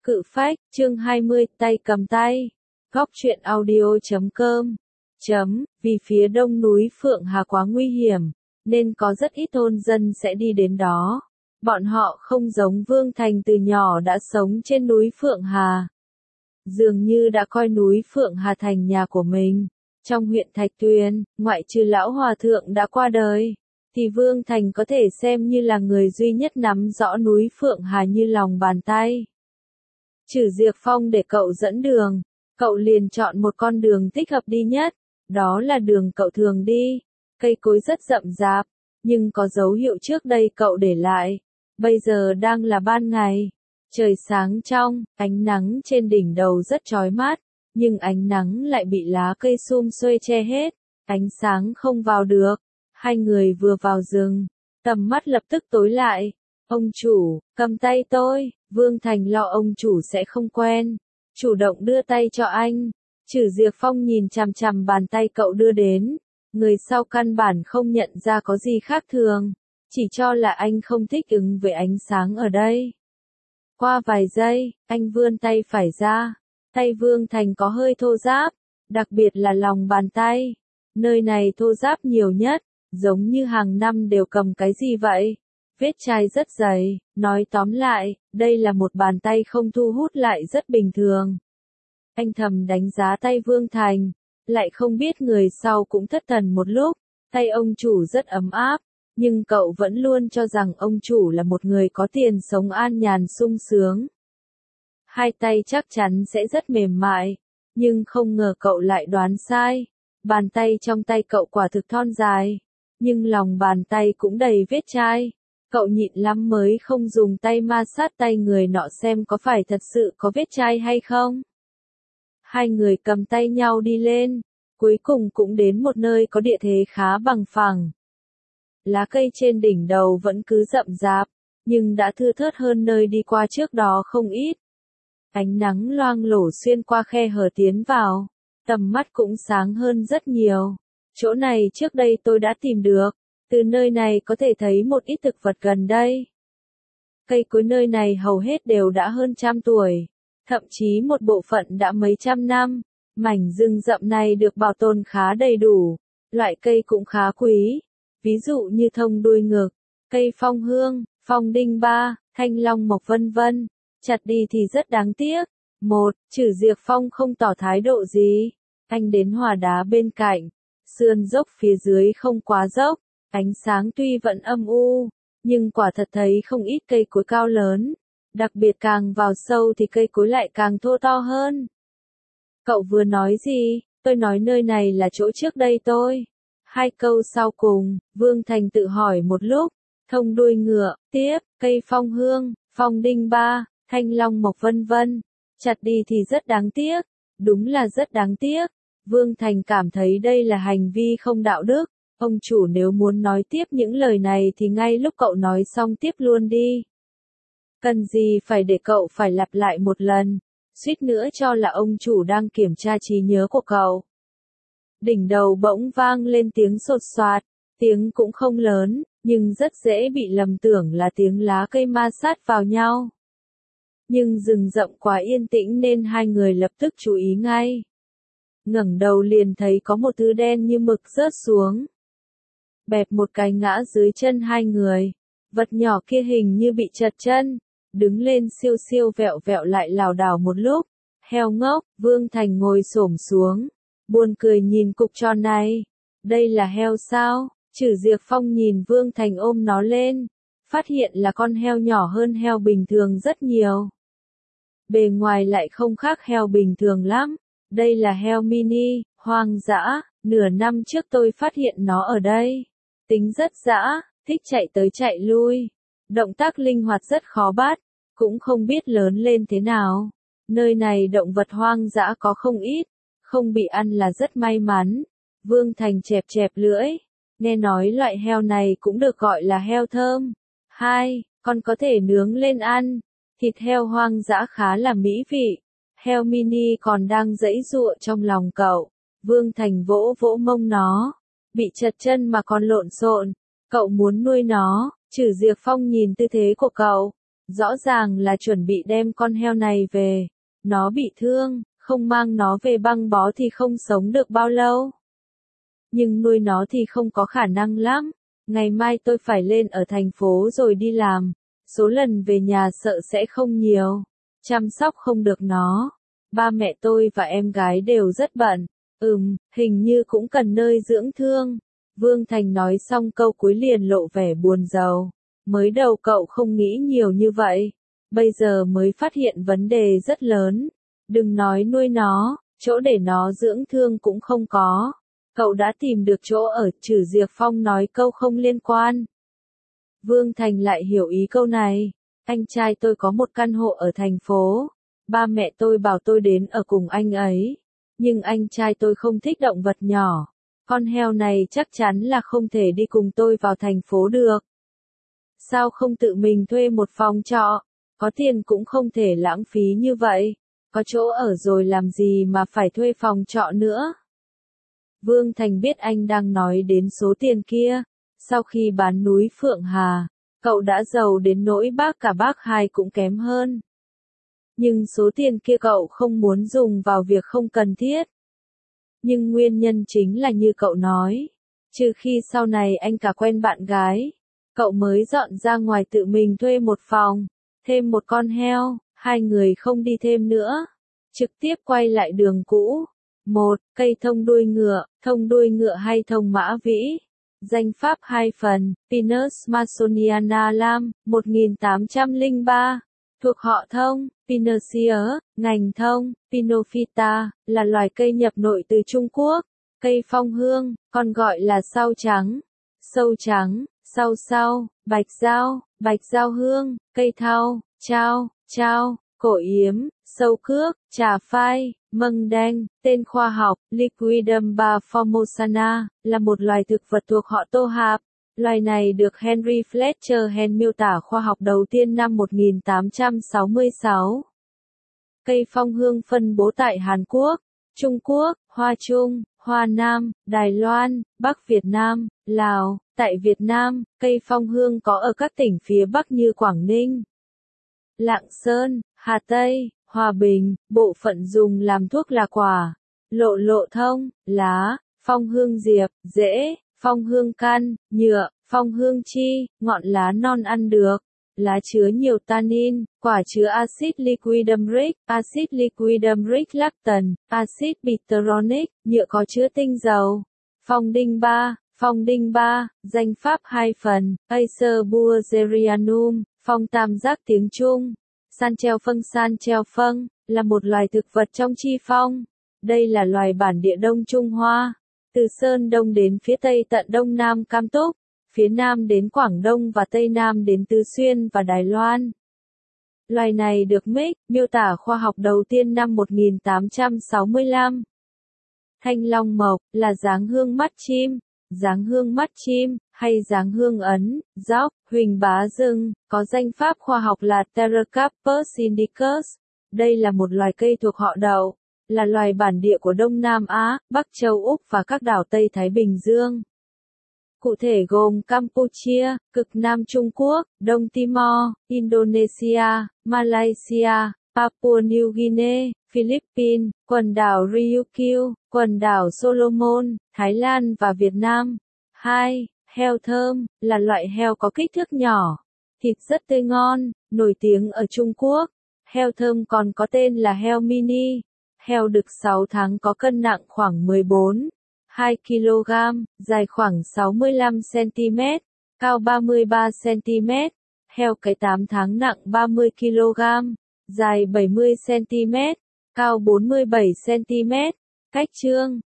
Cự phách, chương 20, tay cầm tay. Góc truyện audio.com. Vì phía đông núi Phượng Hà quá nguy hiểm, nên có rất ít thôn dân sẽ đi đến đó. Bọn họ không giống Vương Thành từ nhỏ đã sống trên núi Phượng Hà. Dường như đã coi núi Phượng Hà thành nhà của mình. Trong huyện Thạch Tuyền, ngoại trừ lão hòa thượng đã qua đời, thì Vương Thành có thể xem như là người duy nhất nắm rõ núi Phượng Hà như lòng bàn tay. Trừ Diệp Phong để cậu dẫn đường, cậu liền chọn một con đường thích hợp đi nhất, đó là đường cậu thường đi. Cây cối rất rậm rạp, nhưng có dấu hiệu trước đây cậu để lại. Bây giờ đang là ban ngày, trời sáng trong, ánh nắng trên đỉnh đầu rất chói mát, nhưng ánh nắng lại bị lá cây sum xuê che hết, ánh sáng không vào được. Hai người vừa vào rừng, tầm mắt lập tức tối lại. Ông chủ, cầm tay tôi. Vương Thành lo ông chủ sẽ không quen, chủ động đưa tay cho anh. Trừ Diệp Phong nhìn chằm chằm bàn tay cậu đưa đến, người sau căn bản không nhận ra có gì khác thường, chỉ cho là anh không thích ứng với ánh sáng ở đây. Qua vài giây, anh vươn tay phải ra, tay Vương Thành có hơi thô ráp, đặc biệt là lòng bàn tay, nơi này thô ráp nhiều nhất, giống như hàng năm đều cầm cái gì vậy. Vết chai rất dày, nói tóm lại, đây là một bàn tay không thu hút lại rất bình thường. Anh thầm đánh giá tay Vương Thành, lại không biết người sau cũng thất thần một lúc, tay ông chủ rất ấm áp, nhưng cậu vẫn luôn cho rằng ông chủ là một người có tiền sống an nhàn sung sướng. Hai tay chắc chắn sẽ rất mềm mại, nhưng không ngờ cậu lại đoán sai. Bàn tay trong tay cậu quả thực thon dài, nhưng lòng bàn tay cũng đầy vết chai. Cậu nhịn lắm mới không dùng tay ma sát tay người nọ xem có phải thật sự có vết chai hay không. Hai người cầm tay nhau đi lên, cuối cùng cũng đến một nơi có địa thế khá bằng phẳng. Lá cây trên đỉnh đầu vẫn cứ rậm rạp, nhưng đã thưa thớt hơn nơi đi qua trước đó không ít. Ánh nắng loang lổ xuyên qua khe hở tiến vào, tầm mắt cũng sáng hơn rất nhiều. Chỗ này trước đây tôi đã tìm được. Từ nơi này có thể thấy một ít thực vật gần đây. Cây cối nơi này hầu hết đều đã hơn 100 tuổi, thậm chí một bộ phận đã mấy trăm năm. Mảnh rừng rậm này được bảo tồn khá đầy đủ, loại cây cũng khá quý, ví dụ như thông đuôi ngực, cây phong hương, phong đinh ba, thanh long mộc vân vân. Chặt đi thì rất đáng tiếc. Trừ Diệp Phong không tỏ thái độ gì. Anh đến hòn đá bên cạnh, sườn dốc phía dưới không quá dốc. Ánh sáng tuy vẫn âm u, nhưng quả thật thấy không ít cây cối cao lớn, đặc biệt càng vào sâu thì cây cối lại càng thô to hơn. Cậu vừa nói gì? Tôi nói nơi này là chỗ trước đây tôi. Hai câu sau cùng, Vương Thành tự hỏi một lúc. Thông đuôi ngựa, tiếp, cây phong hương, phong đinh ba, thanh long mộc vân vân. Chặt đi thì rất đáng tiếc. Đúng là rất đáng tiếc. Vương Thành cảm thấy đây là hành vi không đạo đức. Ông chủ nếu muốn nói tiếp những lời này thì ngay lúc cậu nói xong tiếp luôn đi. Cần gì phải để cậu phải lặp lại một lần, suýt nữa cho là ông chủ đang kiểm tra trí nhớ của cậu. Đỉnh đầu bỗng vang lên tiếng sột soạt, tiếng cũng không lớn, nhưng rất dễ bị lầm tưởng là tiếng lá cây ma sát vào nhau. Nhưng rừng rậm quá yên tĩnh nên hai người lập tức chú ý ngay. Ngẩng đầu liền thấy có một thứ đen như mực rớt xuống. Bẹp một cái ngã dưới chân hai người. Vật nhỏ kia hình như bị trật chân, đứng lên siêu siêu vẹo vẹo lại lảo đảo một lúc. Heo ngốc, Vương Thành ngồi xổm xuống, buồn cười nhìn cục tròn này. Đây là heo sao? Trừ Diệp Phong nhìn Vương Thành ôm nó lên, phát hiện là con heo nhỏ hơn heo bình thường rất nhiều. Bề ngoài lại không khác heo bình thường lắm. Đây là heo mini, hoang dã, nửa năm trước tôi phát hiện nó ở đây. Tính rất dã, thích chạy tới chạy lui. Động tác linh hoạt rất khó bắt, cũng không biết lớn lên thế nào. Nơi này động vật hoang dã có không ít, không bị ăn là rất may mắn. Vương Thành chẹp chẹp lưỡi, nghe nói loại heo này cũng được gọi là heo thơm. Con có thể nướng lên ăn, thịt heo hoang dã khá là mỹ vị. Heo mini còn đang giãy giụa trong lòng cậu. Vương Thành vỗ vỗ mông nó. Bị trật chân mà còn lộn xộn, cậu muốn nuôi nó. Trừ Diệp Phong nhìn tư thế của cậu, Rõ ràng là chuẩn bị đem con heo này về. Nó bị thương, không mang nó về băng bó thì không sống được bao lâu. Nhưng nuôi nó thì không có khả năng lắm. Ngày mai tôi phải lên ở thành phố rồi đi làm. Số lần về nhà sợ sẽ không nhiều. Chăm sóc không được nó. Ba mẹ tôi và em gái đều rất bận. Hình như cũng cần nơi dưỡng thương. Vương Thành nói xong câu cuối liền lộ vẻ buồn rầu. Mới đầu cậu không nghĩ nhiều như vậy. Bây giờ mới phát hiện vấn đề rất lớn. Đừng nói nuôi nó, chỗ để nó dưỡng thương cũng không có. Cậu đã tìm được chỗ ở, Trử Diệp Phong nói câu không liên quan. Vương Thành lại hiểu ý câu này. Anh trai tôi có một căn hộ ở thành phố. Ba mẹ tôi bảo tôi đến ở cùng anh ấy. Nhưng anh trai tôi không thích động vật nhỏ. Con heo này chắc chắn là không thể đi cùng tôi vào thành phố được. Sao không tự mình thuê một phòng trọ? Có tiền cũng không thể lãng phí như vậy. Có chỗ ở rồi làm gì mà phải thuê phòng trọ nữa? Vương Thành biết anh đang nói đến số tiền kia. Sau khi bán núi Phượng Hà, cậu đã giàu đến nỗi cả bác hai cũng kém hơn. Nhưng số tiền kia cậu không muốn dùng vào việc không cần thiết. Nhưng nguyên nhân chính là như cậu nói. Trừ khi sau này anh cả quen bạn gái, cậu mới dọn ra ngoài tự mình thuê một phòng, thêm một con heo, hai người không đi thêm nữa. Trực tiếp quay lại đường cũ. 1. Cây thông đuôi ngựa hay thông mã vĩ. Danh pháp 2 phần, Pinus Masoniana Lam, 1803. Thuộc họ thông, Pinaceae, ngành thông, Pinophyta, là loài cây nhập nội từ Trung Quốc. Cây phong hương, còn gọi là sao trắng, sâu trắng, sao, bạch dao hương, cây thau, trao, cổ yếm, sâu cước, trà phai, mâng đen, tên khoa học, Liquidum formosana, là một loài thực vật thuộc họ Tô Hạp. Loài này được Henry Fletcher Hen miêu tả khoa học đầu tiên năm 1866. Cây phong hương phân bố tại Hàn Quốc, Trung Quốc, Hoa Trung, Hoa Nam, Đài Loan, Bắc Việt Nam, Lào. Tại Việt Nam, cây phong hương có ở các tỉnh phía Bắc như Quảng Ninh, Lạng Sơn, Hà Tây, Hòa Bình. Bộ phận dùng làm thuốc là quả, lộ thông, lá, phong hương diệp, rễ, phong hương căn, nhựa, phong hương chi, ngọn lá non ăn được. Lá chứa nhiều tannin, quả chứa axit liquidumric lactan, axit bitteronic, nhựa có chứa tinh dầu. Phong đinh 3, danh pháp 2 phần, Acer buergerianum, phong tam giác tiếng Trung. San treo phân, là một loài thực vật trong chi phong. Đây là loài bản địa Đông Trung Hoa. Từ Sơn Đông đến phía Tây tận Đông Nam Cam Túc, phía Nam đến Quảng Đông và Tây Nam đến Tứ Xuyên và Đài Loan. Loài này được miêu tả khoa học đầu tiên năm 1865. Thanh long mộc, là dáng hương mắt chim, hay dáng hương ấn, dóc, huỳnh bá rừng, có danh pháp khoa học là Pterocarpus indicus. Đây là một loài cây thuộc họ đậu, là loài bản địa của Đông Nam Á, Bắc Châu Úc và các đảo Tây Thái Bình Dương. Cụ thể gồm Campuchia, cực Nam Trung Quốc, Đông Timor, Indonesia, Malaysia, Papua New Guinea, Philippines, quần đảo Ryukyu, quần đảo Solomon, Thái Lan và Việt Nam. 2. Heo thơm, là loại heo có kích thước nhỏ, thịt rất tươi ngon, nổi tiếng ở Trung Quốc. Heo thơm còn có tên là heo mini. Heo đực 6 tháng có cân nặng khoảng 14,2 kg, dài khoảng 65 cm, cao 33 cm. Heo cái 8 tháng nặng 30 kg, dài 70 cm, cao 47 cm. Cách trương,